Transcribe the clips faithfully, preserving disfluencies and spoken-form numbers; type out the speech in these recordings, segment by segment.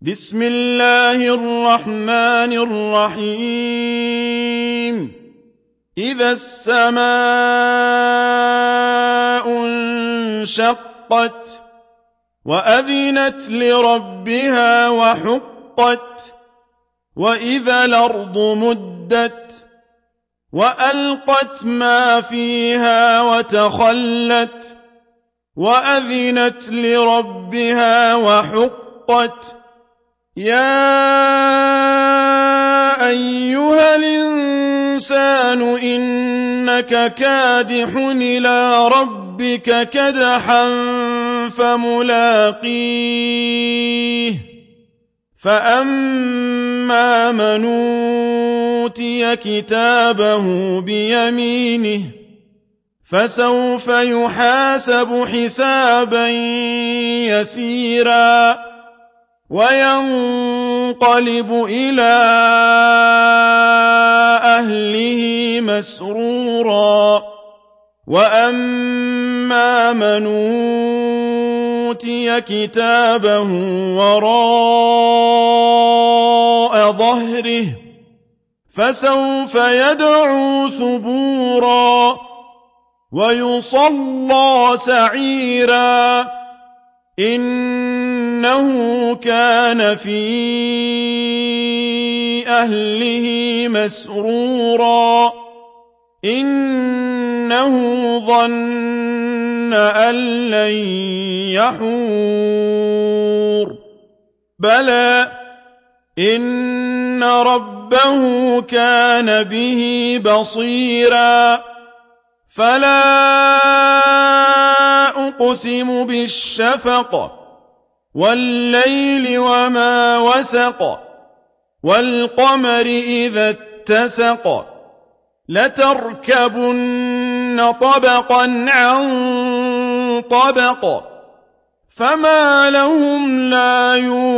بسم الله الرحمن الرحيم إذا السماء انشقت وأذنت لربها وحقت وإذا الأرض مدت وألقت ما فيها وتخلت وأذنت لربها وحقت يا أيها الإنسان إنك كادح إلى ربك كدحا فملاقيه فأما من أوتي كتابه بيمينه فسوف يحاسب حسابا يسيرا وينقلب إلى أهله مسرورا وأما من أوتي كتابه وراء ظهره فسوف يدعو ثبورا ويصلى سعيرا إنه كان في أهله مسرورا إنه ظن أن لن يحور بلى إن ربه كان به بصيرا فلا أقسم بالشفق والليل وما وسق والقمر إذا اتسق لتركبن طبقا عن طبق فما لهم لا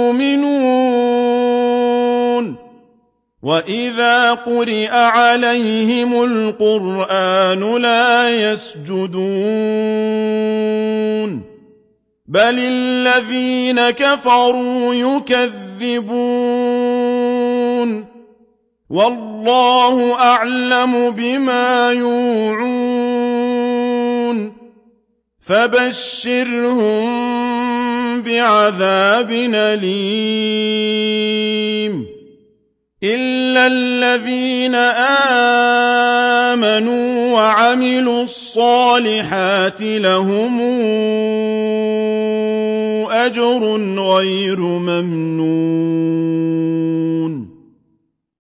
يؤمنون وإذا قرئ عليهم القرآن لا يسجدون بل الذين كفروا يكذبون والله أعلم بما يوعون فبشرهم بعذاب أليم إلا الذين آمنوا وعملوا الصالحات لهم أجر غير ممنون